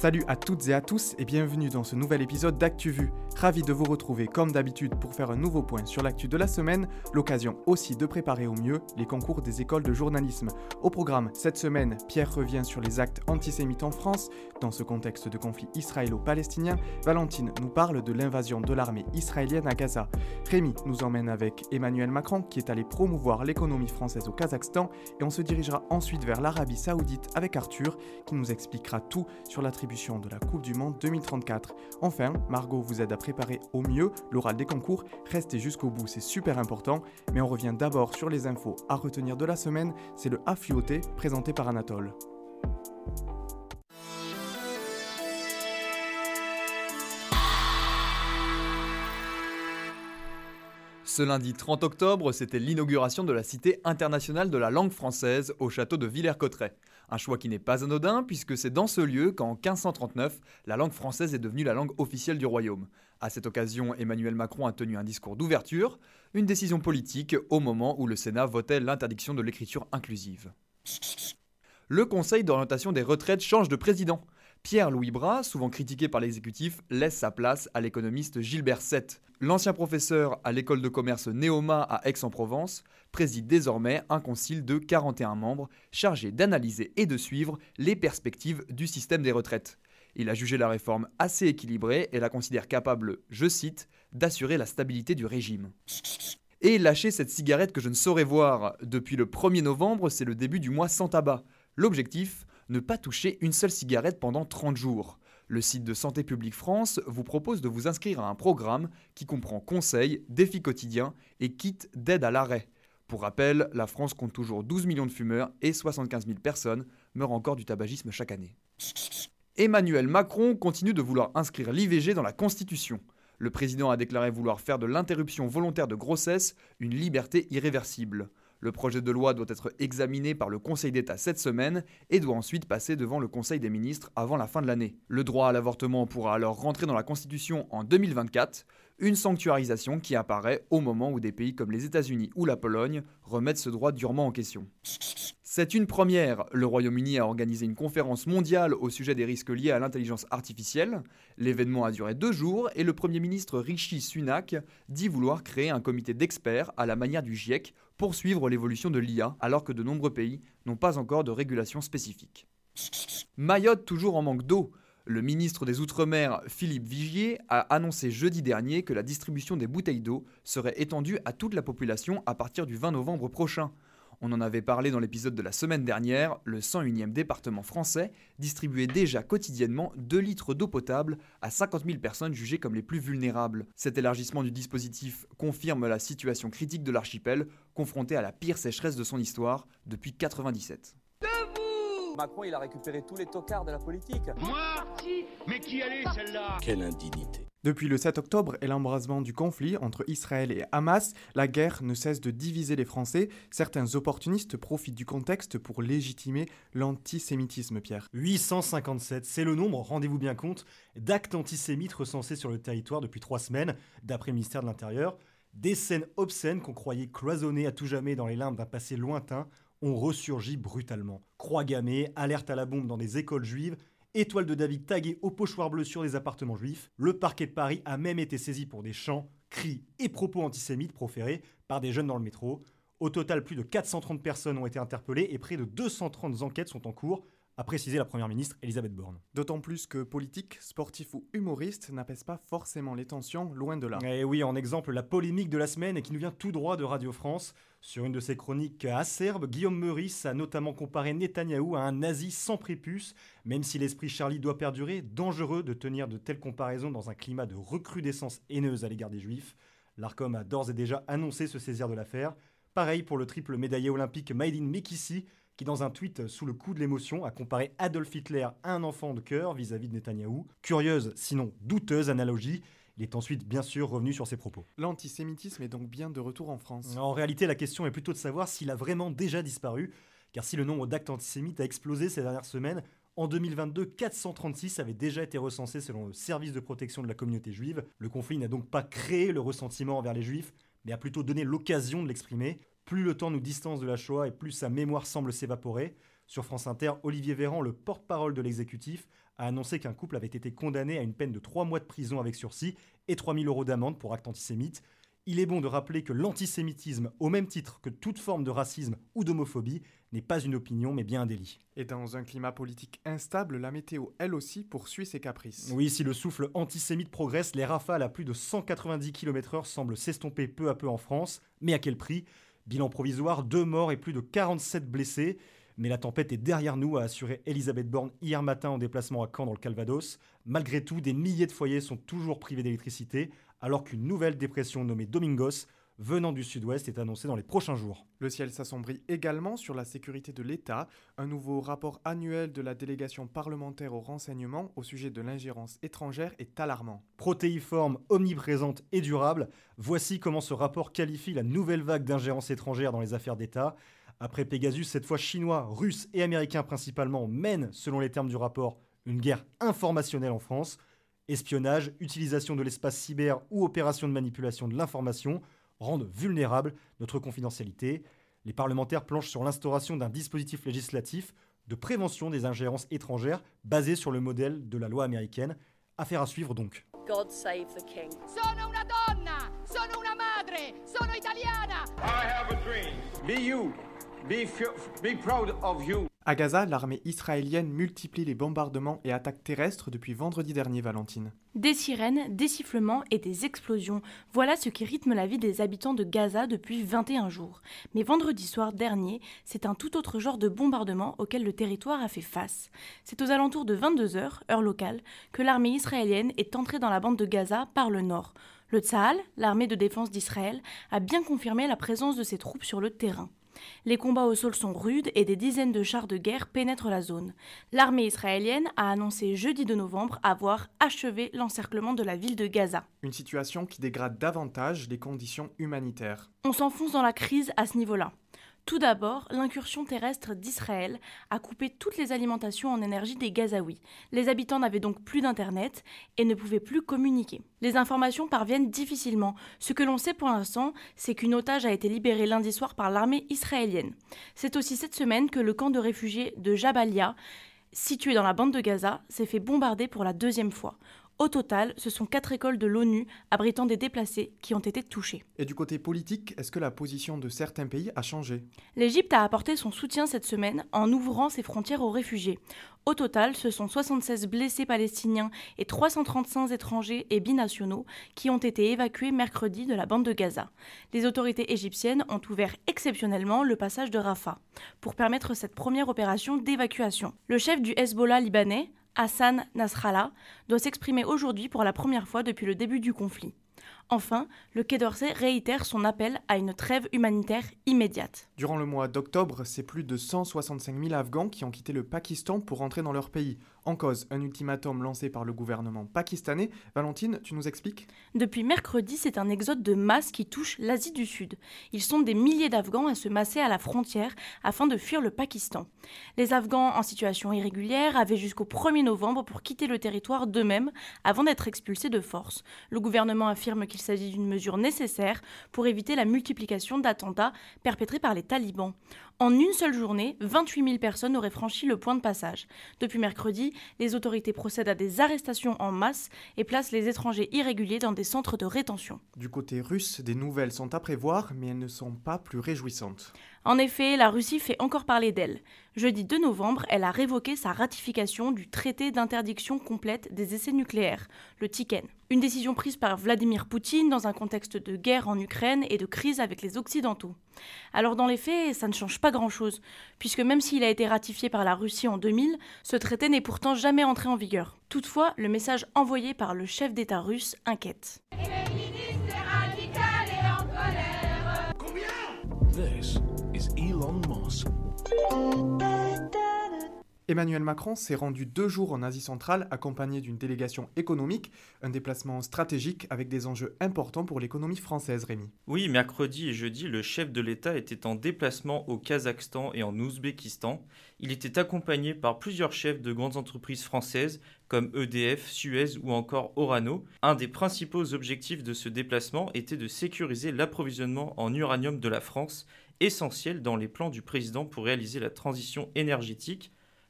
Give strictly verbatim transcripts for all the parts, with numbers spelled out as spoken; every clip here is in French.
Salut à toutes et à tous et bienvenue dans ce nouvel épisode d'ActuVu. Ravi de vous retrouver comme d'habitude pour faire un nouveau point sur l'actu de la semaine, l'occasion aussi de préparer au mieux les concours des écoles de journalisme. Au programme, cette semaine, Pierre revient sur les actes antisémites en France. Dans ce contexte de conflit israélo-palestinien, Valentine nous parle de l'invasion de l'armée israélienne à Gaza. Rémi nous emmène avec Emmanuel Macron qui est allé promouvoir l'économie française au Kazakhstan et on se dirigera ensuite vers l'Arabie Saoudite avec Arthur qui nous expliquera tout sur l'attribution de la Coupe du Monde deux mille trente-quatre. Enfin, Margot vous aide à préparer au mieux l'oral des concours. Restez jusqu'au bout, c'est super important. Mais on revient d'abord sur les infos à retenir de la semaine. C'est le Affluoté présenté par Anatole. Ce lundi trente octobre, c'était l'inauguration de la Cité internationale de la langue française au château de Villers-Cotterêts. Un choix qui n'est pas anodin puisque c'est dans ce lieu qu'en quinze cent trente-neuf, la langue française est devenue la langue officielle du royaume. À cette occasion, Emmanuel Macron a tenu un discours d'ouverture, une décision politique au moment où le Sénat votait l'interdiction de l'écriture inclusive. Le Conseil d'orientation des retraites change de président. Pierre-Louis Bras, souvent critiqué par l'exécutif, laisse sa place à l'économiste Gilbert Sette. L'ancien professeur à l'école de commerce Néoma à Aix-en-Provence préside désormais un concile de quarante et un membres chargé d'analyser et de suivre les perspectives du système des retraites. Il a jugé la réforme assez équilibrée et la considère capable, je cite, d'assurer la stabilité du régime. Et lâcher cette cigarette que je ne saurais voir. Depuis le premier novembre, c'est le début du mois sans tabac. L'objectif, ne pas toucher une seule cigarette pendant trente jours. Le site de Santé publique France vous propose de vous inscrire à un programme qui comprend conseils, défis quotidiens et kits d'aide à l'arrêt. Pour rappel, la France compte toujours douze millions de fumeurs et soixante-quinze mille personnes meurent encore du tabagisme chaque année. Emmanuel Macron continue de vouloir inscrire l'I V G dans la Constitution. Le président a déclaré vouloir faire de l'interruption volontaire de grossesse une liberté irréversible. Le projet de loi doit être examiné par le Conseil d'État cette semaine et doit ensuite passer devant le Conseil des ministres avant la fin de l'année. Le droit à l'avortement pourra alors rentrer dans la Constitution en deux mille vingt-quatre, une sanctuarisation qui apparaît au moment où des pays comme les États-Unis ou la Pologne remettent ce droit durement en question. C'est une première. Le Royaume-Uni a organisé une conférence mondiale au sujet des risques liés à l'intelligence artificielle. L'événement a duré deux jours et le Premier ministre Rishi Sunak dit vouloir créer un comité d'experts à la manière du GIEC pour suivre l'évolution de l'I A alors que de nombreux pays n'ont pas encore de régulation spécifique. Mayotte toujours en manque d'eau. Le ministre des Outre-mer, Philippe Vigier, a annoncé jeudi dernier que la distribution des bouteilles d'eau serait étendue à toute la population à partir du vingt novembre prochain. On en avait parlé dans l'épisode de la semaine dernière, le cent unième département français distribuait déjà quotidiennement deux litres d'eau potable à cinquante mille personnes jugées comme les plus vulnérables. Cet élargissement du dispositif confirme la situation critique de l'archipel, confronté à la pire sécheresse de son histoire depuis quatre-vingt-dix-sept. Macron, il a récupéré tous les tocards de la politique. Moi Si. Mais qui allait celle-là? Quelle indignité. Depuis le sept octobre et l'embrasement du conflit entre Israël et Hamas, la guerre ne cesse de diviser les Français. Certains opportunistes profitent du contexte pour légitimer l'antisémitisme, Pierre. huit cent cinquante-sept, c'est le nombre, rendez-vous bien compte, d'actes antisémites recensés sur le territoire depuis trois semaines, d'après le ministère de l'Intérieur. Des scènes obscènes qu'on croyait cloisonnées à tout jamais dans les limbes d'un passé lointain ont ressurgi brutalement. Croix gammées, alerte à la bombe dans des écoles juives, étoile de David taguée au pochoir bleu sur des appartements juifs. Le parquet de Paris a même été saisi pour des chants, cris et propos antisémites proférés par des jeunes dans le métro. Au total, plus de quatre cent trente personnes ont été interpellées et près de deux cent trente enquêtes sont en cours, a précisé la première ministre Elisabeth Borne. D'autant plus que politiques, sportifs ou humoristes n'apaisent pas forcément les tensions, loin de là. Et oui, en exemple, la polémique de la semaine et qui nous vient tout droit de Radio France. Sur une de ses chroniques acerbes, Guillaume Meurice a notamment comparé Netanyahou à un nazi sans prépuce. Même si l'esprit Charlie doit perdurer, dangereux de tenir de telles comparaisons dans un climat de recrudescence haineuse à l'égard des Juifs. L'Arcom a d'ores et déjà annoncé se saisir de l'affaire. Pareil pour le triple médaillé olympique Maïdine Mekissi, qui dans un tweet sous le coup de l'émotion a comparé Adolf Hitler à un enfant de cœur vis-à-vis de Netanyahou. Curieuse, sinon douteuse analogie. Il est ensuite bien sûr revenu sur ses propos. L'antisémitisme est donc bien de retour en France. En réalité, la question est plutôt de savoir s'il a vraiment déjà disparu, car si le nombre d'actes antisémites a explosé ces dernières semaines, en deux mille vingt-deux, quatre cent trente-six avaient déjà été recensés selon le service de protection de la communauté juive. Le conflit n'a donc pas créé le ressentiment envers les juifs, mais a plutôt donné l'occasion de l'exprimer. Plus le temps nous distance de la Shoah et plus sa mémoire semble s'évaporer. Sur France Inter, Olivier Véran, le porte-parole de l'exécutif, a annoncé qu'un couple avait été condamné à une peine de trois mois de prison avec sursis et trois mille euros d'amende pour acte antisémite. Il est bon de rappeler que l'antisémitisme, au même titre que toute forme de racisme ou d'homophobie, n'est pas une opinion mais bien un délit. Et dans un climat politique instable, la météo, elle aussi, poursuit ses caprices. Oui, si le souffle antisémite progresse, les rafales à plus de cent quatre-vingt-dix kilomètres heure semblent s'estomper peu à peu en France. Mais à quel prix ? Bilan provisoire, deux morts et plus de quarante-sept blessés. Mais la tempête est derrière nous, a assuré Elisabeth Borne hier matin en déplacement à Caen dans le Calvados. Malgré tout, des milliers de foyers sont toujours privés d'électricité, alors qu'une nouvelle dépression nommée Domingos, venant du sud-ouest, est annoncée dans les prochains jours. Le ciel s'assombrit également sur la sécurité de l'État. Un nouveau rapport annuel de la délégation parlementaire au renseignement au sujet de l'ingérence étrangère est alarmant. Protéiforme, omniprésente et durable, voici comment ce rapport qualifie la nouvelle vague d'ingérence étrangère dans les affaires d'État. Après Pegasus, cette fois chinois, russes et américains principalement mènent, selon les termes du rapport, une guerre informationnelle en France. Espionnage, utilisation de l'espace cyber ou opération de manipulation de l'information rendent vulnérable notre confidentialité. Les parlementaires planchent sur l'instauration d'un dispositif législatif de prévention des ingérences étrangères basé sur le modèle de la loi américaine. Affaire à suivre donc. God save the king. Sono una donna, sono una madre, sono italiana. I have a dream. Be you. Be, f- be proud of you. À Gaza, l'armée israélienne multiplie les bombardements et attaques terrestres depuis vendredi dernier, Valentine. Des sirènes, des sifflements et des explosions, voilà ce qui rythme la vie des habitants de Gaza depuis vingt et un jours. Mais vendredi soir dernier, c'est un tout autre genre de bombardement auquel le territoire a fait face. C'est aux alentours de vingt-deux heures, heure locale, que l'armée israélienne est entrée dans la bande de Gaza par le nord. Le Tsahal, l'armée de défense d'Israël, a bien confirmé la présence de ses troupes sur le terrain. Les combats au sol sont rudes et des dizaines de chars de guerre pénètrent la zone. L'armée israélienne a annoncé jeudi deux novembre avoir achevé l'encerclement de la ville de Gaza. Une situation qui dégrade davantage les conditions humanitaires. On s'enfonce dans la crise à ce niveau-là. Tout d'abord, l'incursion terrestre d'Israël a coupé toutes les alimentations en énergie des Gazaouis. Les habitants n'avaient donc plus d'internet et ne pouvaient plus communiquer. Les informations parviennent difficilement. Ce que l'on sait pour l'instant, c'est qu'une otage a été libérée lundi soir par l'armée israélienne. C'est aussi cette semaine que le camp de réfugiés de Jabalia, situé dans la bande de Gaza, s'est fait bombarder pour la deuxième fois. Au total, ce sont quatre écoles de l'ONU abritant des déplacés qui ont été touchées. Et du côté politique, est-ce que la position de certains pays a changé ? L'Égypte a apporté son soutien cette semaine en ouvrant ses frontières aux réfugiés. Au total, ce sont soixante-seize blessés palestiniens et trois cent trente-cinq étrangers et binationaux qui ont été évacués mercredi de la bande de Gaza. Les autorités égyptiennes ont ouvert exceptionnellement le passage de Rafah pour permettre cette première opération d'évacuation. Le chef du Hezbollah libanais, Hassan Nasrallah, doit s'exprimer aujourd'hui pour la première fois depuis le début du conflit. Enfin, le Quai d'Orsay réitère son appel à une trêve humanitaire immédiate. Durant le mois d'octobre, c'est plus de cent soixante-cinq mille Afghans qui ont quitté le Pakistan pour rentrer dans leur pays. En cause, un ultimatum lancé par le gouvernement pakistanais. Valentine, tu nous expliques ? Depuis mercredi, c'est un exode de masse qui touche l'Asie du Sud. Ils sont des milliers d'Afghans à se masser à la frontière afin de fuir le Pakistan. Les Afghans en situation irrégulière avaient jusqu'au premier novembre pour quitter le territoire d'eux-mêmes avant d'être expulsés de force. Le gouvernement affirme qu'il s'agit d'une mesure nécessaire pour éviter la multiplication d'attentats perpétrés par les talibans. En une seule journée, vingt-huit mille personnes auraient franchi le point de passage. Depuis mercredi, les autorités procèdent à des arrestations en masse et placent les étrangers irréguliers dans des centres de rétention. Du côté russe, des nouvelles sont à prévoir, mais elles ne sont pas plus réjouissantes. En effet, la Russie fait encore parler d'elle. Jeudi deux novembre, elle a révoqué sa ratification du traité d'interdiction complète des essais nucléaires, le Tiken. Une décision prise par Vladimir Poutine dans un contexte de guerre en Ukraine et de crise avec les Occidentaux. Alors dans les faits, ça ne change pas grand-chose, puisque même s'il a été ratifié par la Russie en deux mille, ce traité n'est pourtant jamais entré en vigueur. Toutefois, le message envoyé par le chef d'État russe inquiète. This is Elon Musk. Emmanuel Macron s'est rendu deux jours en Asie centrale accompagné d'une délégation économique, un déplacement stratégique avec des enjeux importants pour l'économie française, Rémi. Oui, mercredi et jeudi, le chef de l'État était en déplacement au Kazakhstan et en Ouzbékistan. Il était accompagné par plusieurs chefs de grandes entreprises françaises comme E D F, Suez ou encore Orano. Un des principaux objectifs de ce déplacement était de sécuriser l'approvisionnement en uranium de la France, essentiel dans les plans du président pour réaliser la transition énergétique.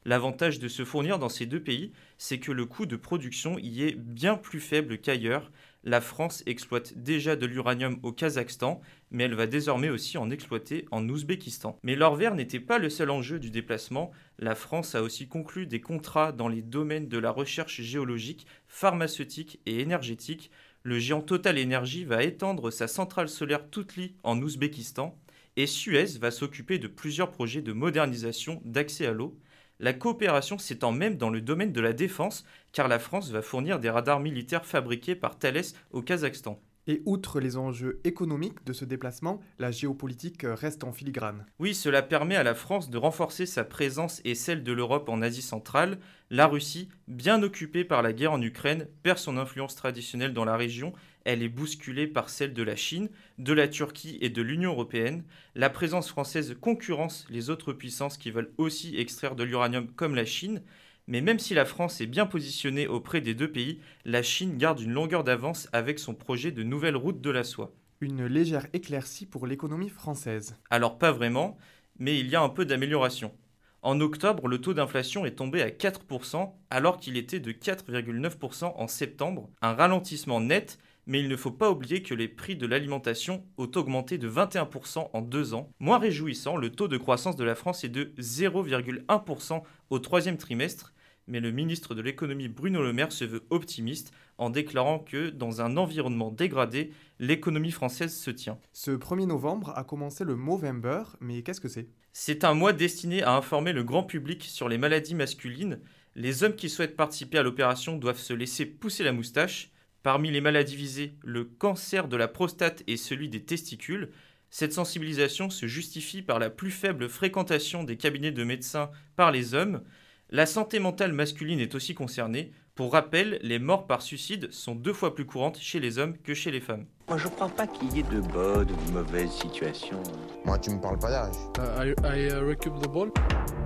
L'avantage de se fournir dans ces deux pays, c'est que le coût de production y est bien plus faible qu'ailleurs. La France exploite déjà de l'uranium au Kazakhstan, mais elle va désormais aussi en exploiter en Ouzbékistan. Mais l'or vert n'était pas le seul enjeu du déplacement. La France a aussi conclu des contrats dans les domaines de la recherche géologique, pharmaceutique et énergétique. Le géant Total Energy va étendre sa centrale solaire Toutli en Ouzbékistan, et Suez va s'occuper de plusieurs projets de modernisation d'accès à l'eau. La coopération s'étend même dans le domaine de la défense, car la France va fournir des radars militaires fabriqués par Thales au Kazakhstan. Et outre les enjeux économiques de ce déplacement, la géopolitique reste en filigrane. Oui, cela permet à la France de renforcer sa présence et celle de l'Europe en Asie centrale. La Russie, bien occupée par la guerre en Ukraine, perd son influence traditionnelle dans la région. Elle est bousculée par celle de la Chine, de la Turquie et de l'Union européenne. La présence française concurrence les autres puissances qui veulent aussi extraire de l'uranium comme la Chine. Mais même si la France est bien positionnée auprès des deux pays, la Chine garde une longueur d'avance avec son projet de nouvelle route de la soie. Une légère éclaircie pour l'économie française. Alors pas vraiment, mais il y a un peu d'amélioration. En octobre, le taux d'inflation est tombé à quatre pour cent alors qu'il était de quatre virgule neuf pour cent en septembre, un ralentissement net, mais il ne faut pas oublier que les prix de l'alimentation ont augmenté de vingt et un pour cent en deux ans. Moins réjouissant, le taux de croissance de la France est de zéro virgule un pour cent au troisième trimestre, mais le ministre de l'économie Bruno Le Maire se veut optimiste en déclarant que, dans un environnement dégradé, l'économie française se tient. Ce premier novembre a commencé le Movember, mais qu'est-ce que c'est ? C'est un mois destiné à informer le grand public sur les maladies masculines. Les hommes qui souhaitent participer à l'opération doivent se laisser pousser la moustache. Parmi les maladies visées, le cancer de la prostate et celui des testicules. Cette sensibilisation se justifie par la plus faible fréquentation des cabinets de médecins par les hommes. La santé mentale masculine est aussi concernée. Pour rappel, les morts par suicide sont deux fois plus courantes chez les hommes que chez les femmes. Moi, je crois pas qu'il y ait de bonnes ou de mauvaises situations. Moi, tu me parles pas d'âge. Uh, I, I uh, receive the ball.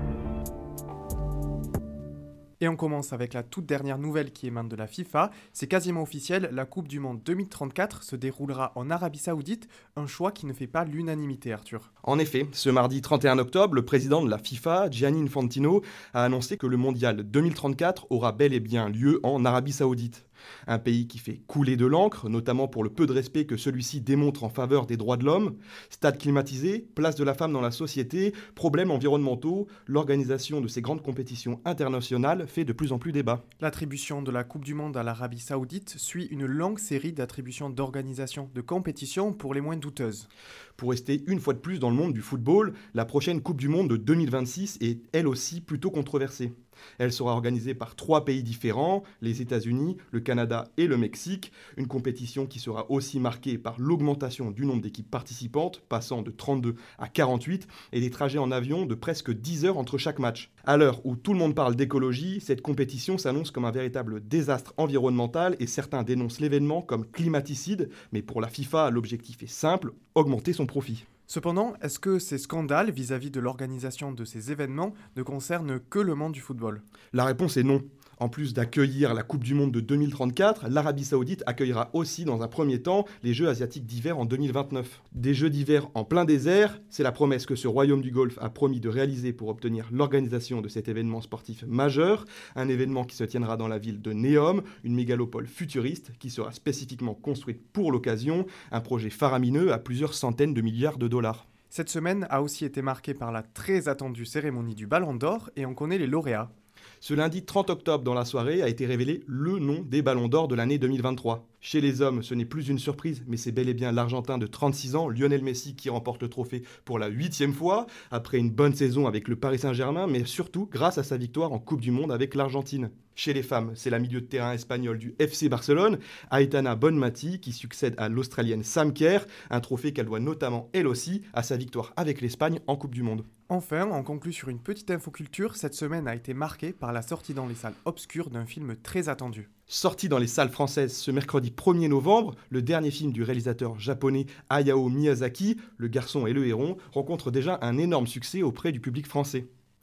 Et on commence avec la toute dernière nouvelle qui émane de la FIFA. C'est quasiment officiel, la Coupe du Monde deux mille trente-quatre se déroulera en Arabie Saoudite, un choix qui ne fait pas l'unanimité, Arthur. En effet, ce mardi trente et un octobre, le président de la FIFA, Gianni Infantino, a annoncé que le mondial deux mille trente-quatre aura bel et bien lieu en Arabie Saoudite. Un pays qui fait couler de l'encre, notamment pour le peu de respect que celui-ci démontre en faveur des droits de l'homme. Stade climatisé, place de la femme dans la société, problèmes environnementaux, l'organisation de ces grandes compétitions internationales fait de plus en plus débat. L'attribution de la Coupe du Monde à l'Arabie Saoudite suit une longue série d'attributions d'organisation de compétitions pour les moins douteuses. Pour rester une fois de plus dans le monde du football, la prochaine Coupe du Monde de deux mille vingt-six est elle aussi plutôt controversée. Elle sera organisée par trois pays différents, les États-Unis, le Canada et le Mexique, une compétition qui sera aussi marquée par l'augmentation du nombre d'équipes participantes, passant de trente-deux à quarante-huit, et des trajets en avion de presque dix heures entre chaque match. À l'heure où tout le monde parle d'écologie, cette compétition s'annonce comme un véritable désastre environnemental et certains dénoncent l'événement comme climaticide, mais pour la FIFA, l'objectif est simple, augmenter son profit. Cependant, est-ce que ces scandales vis-à-vis de l'organisation de ces événements ne concernent que le monde du football ? La réponse est non. En plus d'accueillir la Coupe du Monde de deux mille trente-quatre, l'Arabie Saoudite accueillera aussi dans un premier temps les Jeux asiatiques d'hiver en deux mille vingt-neuf. Des Jeux d'hiver en plein désert, c'est la promesse que ce royaume du Golfe a promis de réaliser pour obtenir l'organisation de cet événement sportif majeur, un événement qui se tiendra dans la ville de Neom, une mégalopole futuriste qui sera spécifiquement construite pour l'occasion, un projet faramineux à plusieurs centaines de milliards de dollars. Cette semaine a aussi été marquée par la très attendue cérémonie du Ballon d'Or et on connaît les lauréats. Ce lundi trente octobre, dans la soirée, a été révélé le nom des Ballons d'Or de l'année deux mille vingt-trois. Chez les hommes, ce n'est plus une surprise, mais c'est bel et bien l'Argentin de trente-six ans, Lionel Messi, qui remporte le trophée pour la huitième fois, après une bonne saison avec le Paris Saint-Germain, mais surtout grâce à sa victoire en Coupe du Monde avec l'Argentine. Chez les femmes, c'est la milieu de terrain espagnole du F C Barcelone, Aitana Bonmati, qui succède à l'Australienne Sam Kerr, un trophée qu'elle doit notamment, elle aussi, à sa victoire avec l'Espagne en Coupe du Monde. Enfin, on conclut sur une petite infoculture. Cette semaine a été marquée par la sortie dans les salles obscures d'un film très attendu. Sorti dans les salles françaises ce mercredi premier novembre, le dernier film du réalisateur japonais Hayao Miyazaki, Le Garçon et le Héron, rencontre déjà un énorme succès auprès du public français.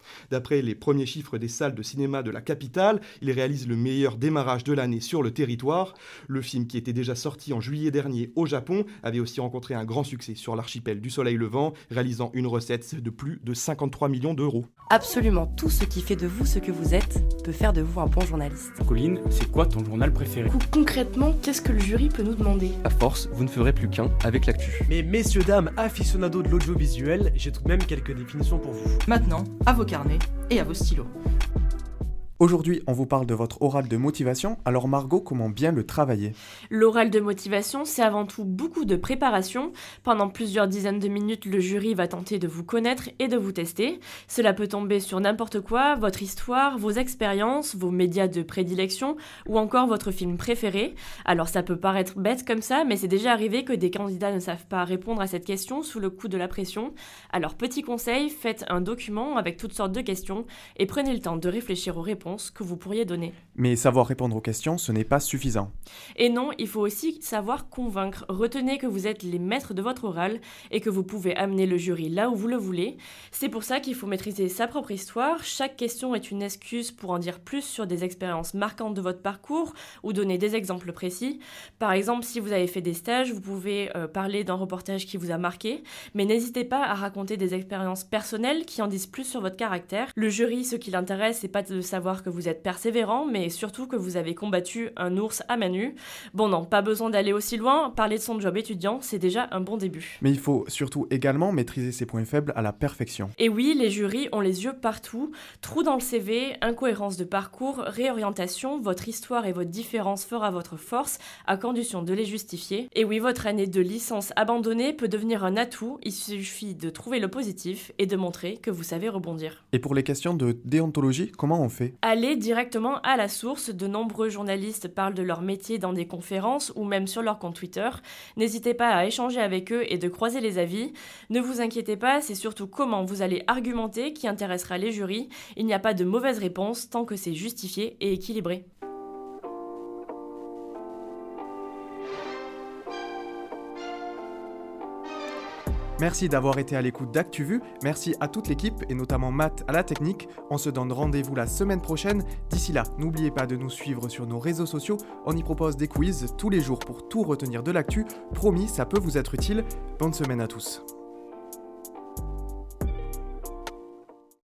D'après les premiers chiffres des salles de cinéma de la capitale, il réalise le meilleur démarrage de l'année sur le territoire. Le film, qui était déjà sorti en juillet dernier au Japon, avait aussi rencontré un grand succès sur l'archipel du Soleil Levant, réalisant une recette de plus de cinquante-trois millions d'euros. Absolument tout ce qui fait de vous ce que vous êtes peut faire de vous un bon journaliste. Colline, c'est quoi ton journal préféré ? Concrètement, qu'est-ce que le jury peut nous demander ? À force, vous ne ferez plus qu'un avec l'actu. Mais messieurs, dames, aficionados de l'audiovisuel, j'ai tout de même quelques définitions pour vous. Maintenant, à vos carnets et à vos stylos. Aujourd'hui, on vous parle de votre oral de motivation, alors Margot, comment bien le travailler ? L'oral de motivation, c'est avant tout beaucoup de préparation. Pendant plusieurs dizaines de minutes, le jury va tenter de vous connaître et de vous tester. Cela peut tomber sur n'importe quoi, votre histoire, vos expériences, vos médias de prédilection ou encore votre film préféré. Alors ça peut paraître bête comme ça, mais c'est déjà arrivé que des candidats ne savent pas répondre à cette question sous le coup de la pression. Alors petit conseil, faites un document avec toutes sortes de questions et prenez le temps de réfléchir aux réponses que vous pourriez donner. Mais savoir répondre aux questions, ce n'est pas suffisant. Et non, il faut aussi savoir convaincre. Retenez que vous êtes les maîtres de votre oral et que vous pouvez amener le jury là où vous le voulez. C'est pour ça qu'il faut maîtriser sa propre histoire. Chaque question est une excuse pour en dire plus sur des expériences marquantes de votre parcours ou donner des exemples précis. Par exemple, si vous avez fait des stages, vous pouvez euh, parler d'un reportage qui vous a marqué, mais n'hésitez pas à raconter des expériences personnelles qui en disent plus sur votre caractère. Le jury, ce qui l'intéresse, c'est pas de savoir que vous êtes persévérant, mais surtout que vous avez combattu un ours à main nue. Bon non, pas besoin d'aller aussi loin, parler de son job étudiant, c'est déjà un bon début. Mais il faut surtout également maîtriser ses points faibles à la perfection. Et oui, les jurys ont les yeux partout. Trous dans le C V, incohérence de parcours, réorientation, votre histoire et votre différence fera votre force, à condition de les justifier. Et oui, votre année de licence abandonnée peut devenir un atout, il suffit de trouver le positif et de montrer que vous savez rebondir. Et pour les questions de déontologie, comment on fait ? Allez directement à la source. De nombreux journalistes parlent de leur métier dans des conférences ou même sur leur compte Twitter. N'hésitez pas à échanger avec eux et de croiser les avis. Ne vous inquiétez pas, c'est surtout comment vous allez argumenter qui intéressera les jurys. Il n'y a pas de mauvaise réponse tant que c'est justifié et équilibré. Merci d'avoir été à l'écoute d'ActuVu, merci à toute l'équipe et notamment Matt à la technique. On se donne rendez-vous la semaine prochaine. D'ici là, n'oubliez pas de nous suivre sur nos réseaux sociaux. On y propose des quiz tous les jours pour tout retenir de l'actu. Promis, ça peut vous être utile. Bonne semaine à tous.